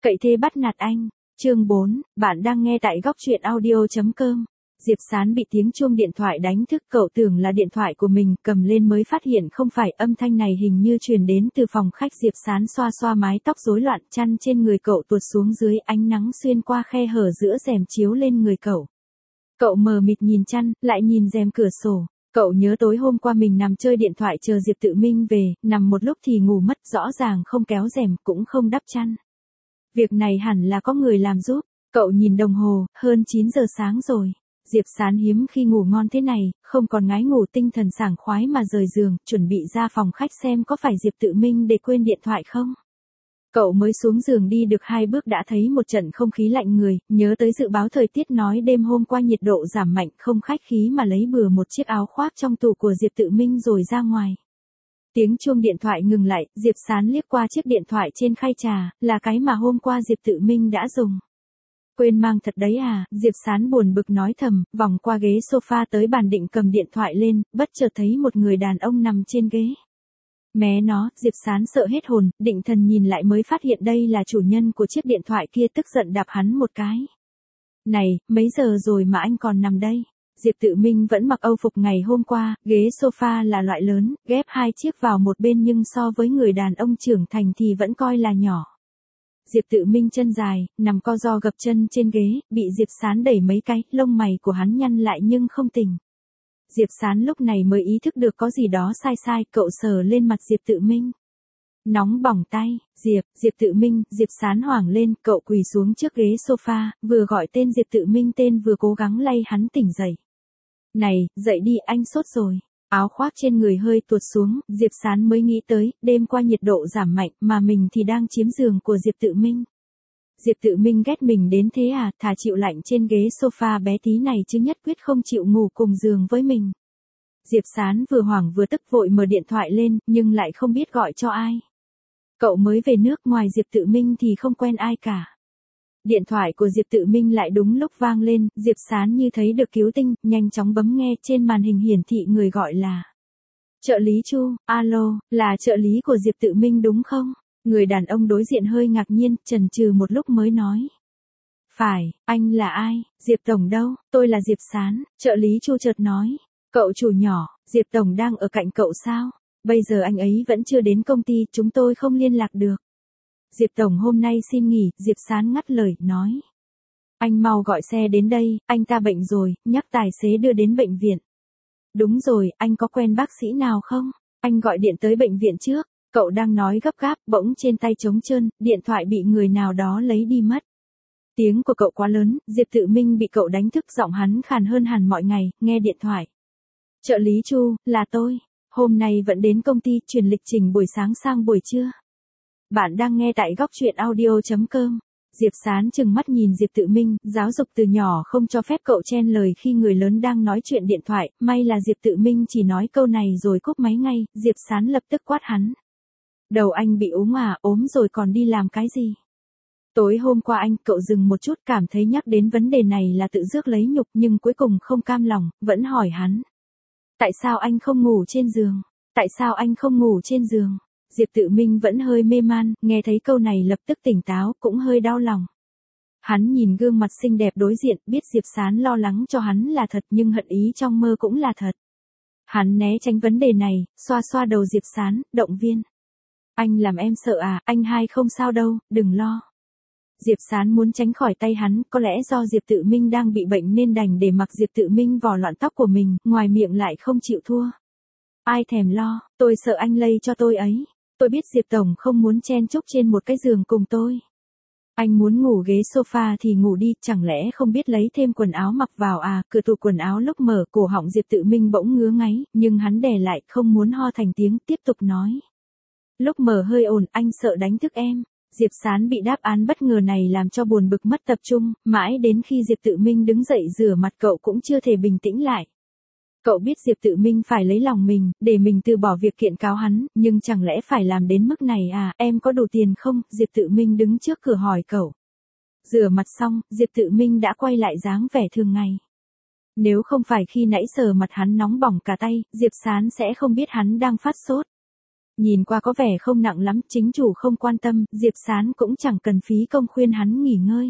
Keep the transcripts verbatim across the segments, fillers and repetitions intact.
Cậy thế bắt nạt anh. Chương bốn, bạn đang nghe tại góc truyện audio chấm com. Diệp Sán bị tiếng chuông điện thoại đánh thức, cậu tưởng là điện thoại của mình, cầm lên mới phát hiện không phải, âm thanh này hình như truyền đến từ phòng khách. Diệp Sán xoa xoa mái tóc rối loạn, chăn trên người cậu tuột xuống dưới, ánh nắng xuyên qua khe hở giữa rèm chiếu lên người cậu. Cậu mờ mịt nhìn chăn, lại nhìn rèm cửa sổ. Cậu nhớ tối hôm qua mình nằm chơi điện thoại chờ Diệp Tự Minh về, nằm một lúc thì ngủ mất, rõ ràng không kéo rèm, cũng không đắp chăn. Việc này hẳn là có người làm giúp. Cậu nhìn đồng hồ, hơn chín giờ sáng rồi. Diệp Sán hiếm khi ngủ ngon thế này, không còn ngái ngủ, tinh thần sảng khoái mà rời giường, chuẩn bị ra phòng khách xem có phải Diệp Tự Minh để quên điện thoại không. Cậu mới xuống giường đi được hai bước đã thấy một trận không khí lạnh người, nhớ tới dự báo thời tiết nói đêm hôm qua nhiệt độ giảm mạnh, không khách khí mà lấy bừa một chiếc áo khoác trong tủ của Diệp Tự Minh rồi ra ngoài. Tiếng chuông điện thoại ngừng lại, Diệp Sán liếc qua chiếc điện thoại trên khay trà, là cái mà hôm qua Diệp Tự Minh đã dùng. Quên mang thật đấy à, Diệp Sán buồn bực nói thầm, vòng qua ghế sofa tới bàn định cầm điện thoại lên, bất chợt thấy một người đàn ông nằm trên ghế. Mé nó, Diệp Sán sợ hết hồn, định thần nhìn lại mới phát hiện đây là chủ nhân của chiếc điện thoại kia, tức giận đạp hắn một cái. Này, mấy giờ rồi mà anh còn nằm đây? Diệp Tự Minh vẫn mặc âu phục ngày hôm qua, ghế sofa là loại lớn, ghép hai chiếc vào một bên nhưng so với người đàn ông trưởng thành thì vẫn coi là nhỏ. Diệp Tự Minh chân dài, nằm co ro gập chân trên ghế, bị Diệp Sán đẩy mấy cái, lông mày của hắn nhăn lại nhưng không tỉnh. Diệp Sán lúc này mới ý thức được có gì đó sai sai, cậu sờ lên mặt Diệp Tự Minh. Nóng bỏng tay, Diệp, Diệp Tự Minh, Diệp Sán hoảng lên, cậu quỳ xuống trước ghế sofa, vừa gọi tên Diệp Tự Minh tên vừa cố gắng lay hắn tỉnh dậy. Này, dậy đi, anh sốt rồi. Áo khoác trên người hơi tuột xuống, Diệp Sán mới nghĩ tới, đêm qua nhiệt độ giảm mạnh mà mình thì đang chiếm giường của Diệp Tự Minh. Diệp Tự Minh ghét mình đến thế à, thà chịu lạnh trên ghế sofa bé tí này chứ nhất quyết không chịu ngủ cùng giường với mình. Diệp Sán vừa hoảng vừa tức vội mở điện thoại lên, nhưng lại không biết gọi cho ai. Cậu mới về nước, ngoài Diệp Tự Minh thì không quen ai cả. Điện thoại của Diệp Tự Minh lại đúng lúc vang lên, Diệp Sán như thấy được cứu tinh, nhanh chóng bấm nghe, trên màn hình hiển thị người gọi là trợ lý Chu. Alo, là trợ lý của Diệp Tự Minh đúng không? Người đàn ông đối diện hơi ngạc nhiên, chần chừ một lúc mới nói. Phải, anh là ai? Diệp Tổng đâu? Tôi là Diệp Sán, trợ lý Chu chợt nói. Cậu chủ nhỏ, Diệp Tổng đang ở cạnh cậu sao? Bây giờ anh ấy vẫn chưa đến công ty, chúng tôi không liên lạc được. Diệp Tổng hôm nay xin nghỉ, Diệp Sán ngắt lời, nói. Anh mau gọi xe đến đây, anh ta bệnh rồi, nhắc tài xế đưa đến bệnh viện. Đúng rồi, anh có quen bác sĩ nào không? Anh gọi điện tới bệnh viện trước. Cậu đang nói gấp gáp, bỗng trên tay trống trơn, điện thoại bị người nào đó lấy đi mất. Tiếng của cậu quá lớn, Diệp Tự Minh bị cậu đánh thức, giọng hắn khàn hơn hẳn mọi ngày, nghe điện thoại. Trợ lý Chu, là tôi. Hôm nay vẫn đến công ty, chuyển lịch trình buổi sáng sang buổi trưa. Bạn đang nghe tại góc truyện audio chấm com. Diệp Sán trừng mắt nhìn Diệp Tự Minh, giáo dục từ nhỏ không cho phép cậu chen lời khi người lớn đang nói chuyện điện thoại, may là Diệp Tự Minh chỉ nói câu này rồi cúp máy ngay, Diệp Sán lập tức quát hắn. Đầu anh bị ốm à, ốm rồi còn đi làm cái gì? Tối hôm qua anh, cậu dừng một chút, cảm thấy nhắc đến vấn đề này là tự rước lấy nhục, nhưng cuối cùng không cam lòng, vẫn hỏi hắn. Tại sao anh không ngủ trên giường? Tại sao anh không ngủ trên giường? Diệp Tự Minh vẫn hơi mê man, nghe thấy câu này lập tức tỉnh táo, cũng hơi đau lòng. Hắn nhìn gương mặt xinh đẹp đối diện, biết Diệp Sán lo lắng cho hắn là thật, nhưng hận ý trong mơ cũng là thật. Hắn né tránh vấn đề này, xoa xoa đầu Diệp Sán, động viên. Anh làm em sợ à, anh hai không sao đâu, đừng lo. Diệp Sán muốn tránh khỏi tay hắn, có lẽ do Diệp Tự Minh đang bị bệnh nên đành để mặc Diệp Tự Minh vò loạn tóc của mình, ngoài miệng lại không chịu thua. Ai thèm lo, tôi sợ anh lây cho tôi ấy. Tôi biết Diệp Tổng không muốn chen chúc trên một cái giường cùng tôi. Anh muốn ngủ ghế sofa thì ngủ đi, chẳng lẽ không biết lấy thêm quần áo mặc vào à? Cửa tủ quần áo lúc mở, cổ họng Diệp Tự Minh bỗng ngứa ngáy, nhưng hắn đè lại, không muốn ho thành tiếng, tiếp tục nói. Lúc mở hơi ồn, anh sợ đánh thức em. Diệp Sán bị đáp án bất ngờ này làm cho buồn bực mất tập trung, mãi đến khi Diệp Tự Minh đứng dậy rửa mặt cậu cũng chưa thể bình tĩnh lại. Cậu biết Diệp Tự Minh phải lấy lòng mình, để mình từ bỏ việc kiện cáo hắn, nhưng chẳng lẽ phải làm đến mức này à, em có đủ tiền không? Diệp Tự Minh đứng trước cửa hỏi cậu. Rửa mặt xong, Diệp Tự Minh đã quay lại dáng vẻ thường ngày. Nếu không phải khi nãy sờ mặt hắn nóng bỏng cả tay, Diệp Sán sẽ không biết hắn đang phát sốt. Nhìn qua có vẻ không nặng lắm, chính chủ không quan tâm, Diệp Sán cũng chẳng cần phí công khuyên hắn nghỉ ngơi.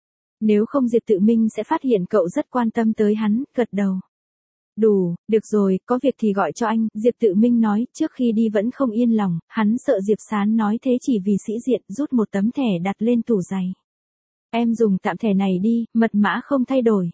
Nếu không Diệp Tự Minh sẽ phát hiện cậu rất quan tâm tới hắn, gật đầu. Đủ, được rồi, có việc thì gọi cho anh, Diệp Tự Minh nói, trước khi đi vẫn không yên lòng, hắn sợ Diệp Sán nói thế chỉ vì sĩ diện, rút một tấm thẻ đặt lên tủ giày. Em dùng tạm thẻ này đi, mật mã không thay đổi.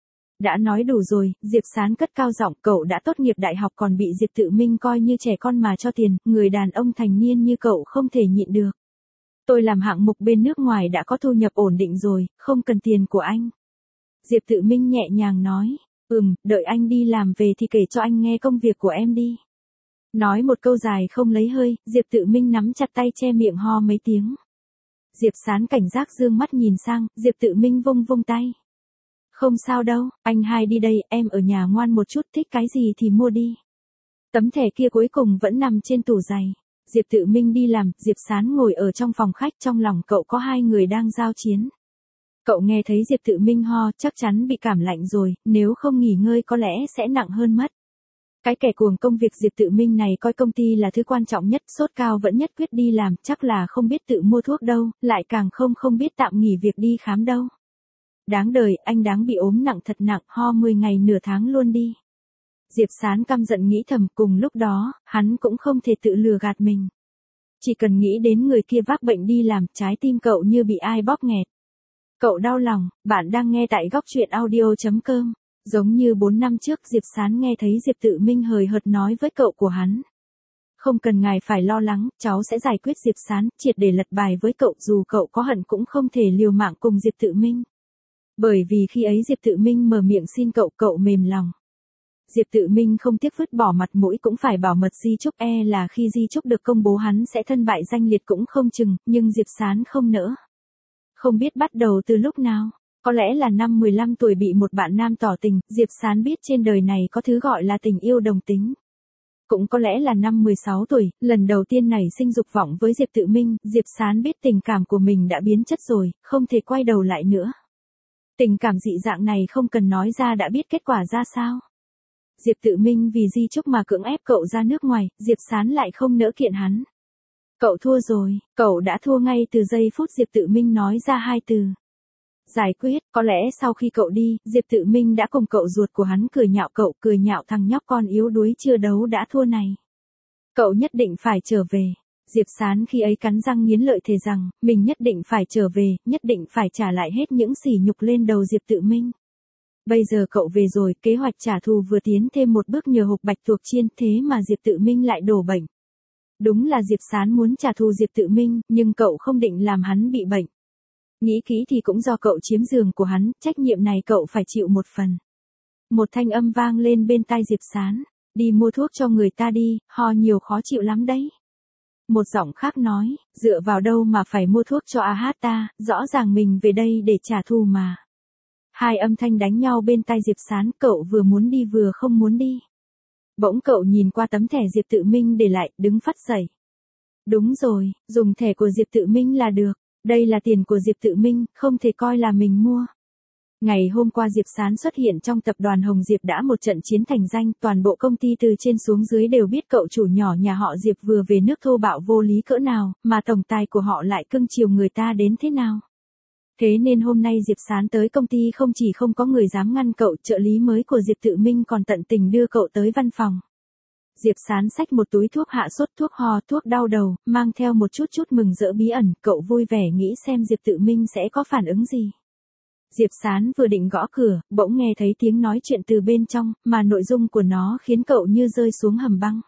Đã nói đủ rồi, Diệp Sán cất cao giọng, cậu đã tốt nghiệp đại học còn bị Diệp Tự Minh coi như trẻ con mà cho tiền, người đàn ông thành niên như cậu không thể nhịn được. Tôi làm hạng mục bên nước ngoài đã có thu nhập ổn định rồi, không cần tiền của anh. Diệp Tự Minh nhẹ nhàng nói, ừm, đợi anh đi làm về thì kể cho anh nghe công việc của em đi. Nói một câu dài không lấy hơi, Diệp Tự Minh nắm chặt tay che miệng ho mấy tiếng. Diệp Sán cảnh giác dương mắt nhìn sang, Diệp Tự Minh vung vung tay. Không sao đâu, anh hai đi đây, em ở nhà ngoan một chút, thích cái gì thì mua đi. Tấm thẻ kia cuối cùng vẫn nằm trên tủ giày. Diệp Tự Minh đi làm, Diệp Sán ngồi ở trong phòng khách, trong lòng cậu có hai người đang giao chiến. Cậu nghe thấy Diệp Tự Minh ho, chắc chắn bị cảm lạnh rồi, nếu không nghỉ ngơi có lẽ sẽ nặng hơn mất. Cái kẻ cuồng công việc Diệp Tự Minh này coi công ty là thứ quan trọng nhất, sốt cao vẫn nhất quyết đi làm, chắc là không biết tự mua thuốc đâu, lại càng không không biết tạm nghỉ việc đi khám đâu. Đáng đời, anh đáng bị ốm nặng thật nặng, ho mười ngày nửa tháng luôn đi. Diệp Sán căm giận nghĩ thầm, cùng lúc đó, hắn cũng không thể tự lừa gạt mình. Chỉ cần nghĩ đến người kia vác bệnh đi làm, trái tim cậu như bị ai bóp nghẹt. Cậu đau lòng, bạn đang nghe tại góc truyện audio chấm com. Giống như bốn năm trước Diệp Sán nghe thấy Diệp Tự Minh hời hợt nói với cậu của hắn. Không cần ngài phải lo lắng, cháu sẽ giải quyết Diệp Sán, triệt để lật bài với cậu, dù cậu có hận cũng không thể liều mạng cùng Diệp Tự Minh. Bởi vì khi ấy Diệp Tự Minh mở miệng xin cậu, cậu mềm lòng. Diệp Tự Minh không tiếc vứt bỏ mặt mũi cũng phải bảo mật di chúc, e là khi di chúc được công bố hắn sẽ thân bại danh liệt cũng không chừng, nhưng Diệp Sán không nỡ. Không biết bắt đầu từ lúc nào, có lẽ là năm mười lăm tuổi bị một bạn nam tỏ tình, Diệp Sán biết trên đời này có thứ gọi là tình yêu đồng tính. Cũng có lẽ là năm mười sáu tuổi, lần đầu tiên nảy sinh dục vọng với Diệp Tự Minh, Diệp Sán biết tình cảm của mình đã biến chất rồi, không thể quay đầu lại nữa. Tình cảm dị dạng này không cần nói ra đã biết kết quả ra sao. Diệp Tự Minh vì di chúc mà cưỡng ép cậu ra nước ngoài, Diệp Sán lại không nỡ kiện hắn. Cậu thua rồi, cậu đã thua ngay từ giây phút Diệp Tự Minh nói ra hai từ. Giải quyết, có lẽ sau khi cậu đi, Diệp Tự Minh đã cùng cậu ruột của hắn cười nhạo cậu, cười nhạo thằng nhóc con yếu đuối chưa đấu đã thua này. Cậu nhất định phải trở về. Diệp Sán khi ấy cắn răng nghiến lợi thề rằng, mình nhất định phải trở về, nhất định phải trả lại hết những sỉ nhục lên đầu Diệp Tự Minh. Bây giờ cậu về rồi, kế hoạch trả thù vừa tiến thêm một bước nhờ hộp bạch tuộc chiên, thế mà Diệp Tự Minh lại đổ bệnh. Đúng là Diệp Sán muốn trả thù Diệp Tự Minh, nhưng cậu không định làm hắn bị bệnh. Nghĩ kỹ thì cũng do cậu chiếm giường của hắn, trách nhiệm này cậu phải chịu một phần. Một thanh âm vang lên bên tai Diệp Sán, đi mua thuốc cho người ta đi, ho nhiều khó chịu lắm đấy. Một giọng khác nói, dựa vào đâu mà phải mua thuốc cho a hát ta, rõ ràng mình về đây để trả thù mà. Hai âm thanh đánh nhau bên tai Diệp Sán, cậu vừa muốn đi vừa không muốn đi. Bỗng cậu nhìn qua tấm thẻ Diệp Tự Minh để lại, đứng phắt dậy. Đúng rồi, dùng thẻ của Diệp Tự Minh là được, đây là tiền của Diệp Tự Minh, không thể coi là mình mua. Ngày hôm qua Diệp Sán xuất hiện trong tập đoàn Hồng Diệp đã một trận chiến thành danh, toàn bộ công ty từ trên xuống dưới đều biết cậu chủ nhỏ nhà họ Diệp vừa về nước thô bạo vô lý cỡ nào, mà tổng tài của họ lại cưng chiều người ta đến thế nào. Thế nên hôm nay Diệp Sán tới công ty không chỉ không có người dám ngăn cậu, trợ lý mới của Diệp Tự Minh còn tận tình đưa cậu tới văn phòng. Diệp Sán xách một túi thuốc hạ sốt, thuốc ho, thuốc đau đầu, mang theo một chút chút mừng rỡ bí ẩn, cậu vui vẻ nghĩ xem Diệp Tự Minh sẽ có phản ứng gì. Diệp Sán vừa định gõ cửa, bỗng nghe thấy tiếng nói chuyện từ bên trong, mà nội dung của nó khiến cậu như rơi xuống hầm băng.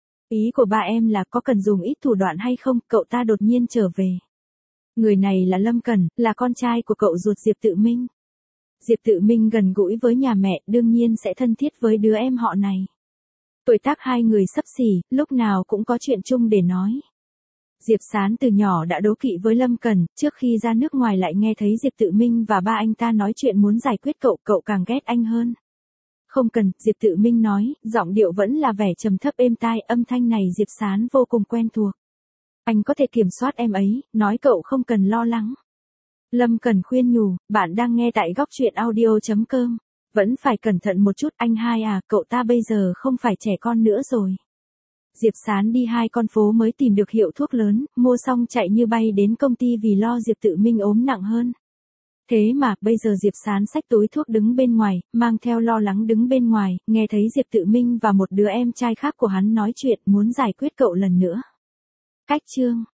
Ý của ba em là có cần dùng ít thủ đoạn hay không, cậu ta đột nhiên trở về. Người này là Lâm Cẩn, là con trai của cậu ruột Diệp Tự Minh. Diệp Tự Minh gần gũi với nhà mẹ, đương nhiên sẽ thân thiết với đứa em họ này. Tuổi tác hai người xấp xỉ, lúc nào cũng có chuyện chung để nói. Diệp Sán từ nhỏ đã đố kỵ với Lâm Cẩn, trước khi ra nước ngoài lại nghe thấy Diệp Tự Minh và ba anh ta nói chuyện muốn giải quyết cậu, cậu càng ghét anh hơn. Không cần, Diệp Tự Minh nói, giọng điệu vẫn là vẻ trầm thấp êm tai, âm thanh này Diệp Sán vô cùng quen thuộc. Anh có thể kiểm soát em ấy, nói cậu không cần lo lắng. Lâm Cẩn khuyên nhủ, bạn đang nghe tại góc truyện audio chấm com. Vẫn phải cẩn thận một chút, anh hai à, cậu ta bây giờ không phải trẻ con nữa rồi. Diệp Sán đi hai con phố mới tìm được hiệu thuốc lớn, mua xong chạy như bay đến công ty vì lo Diệp Tự Minh ốm nặng hơn. Thế mà, bây giờ Diệp Sán xách túi thuốc đứng bên ngoài, mang theo lo lắng đứng bên ngoài, nghe thấy Diệp Tự Minh và một đứa em trai khác của hắn nói chuyện muốn giải quyết cậu lần nữa. Cách chương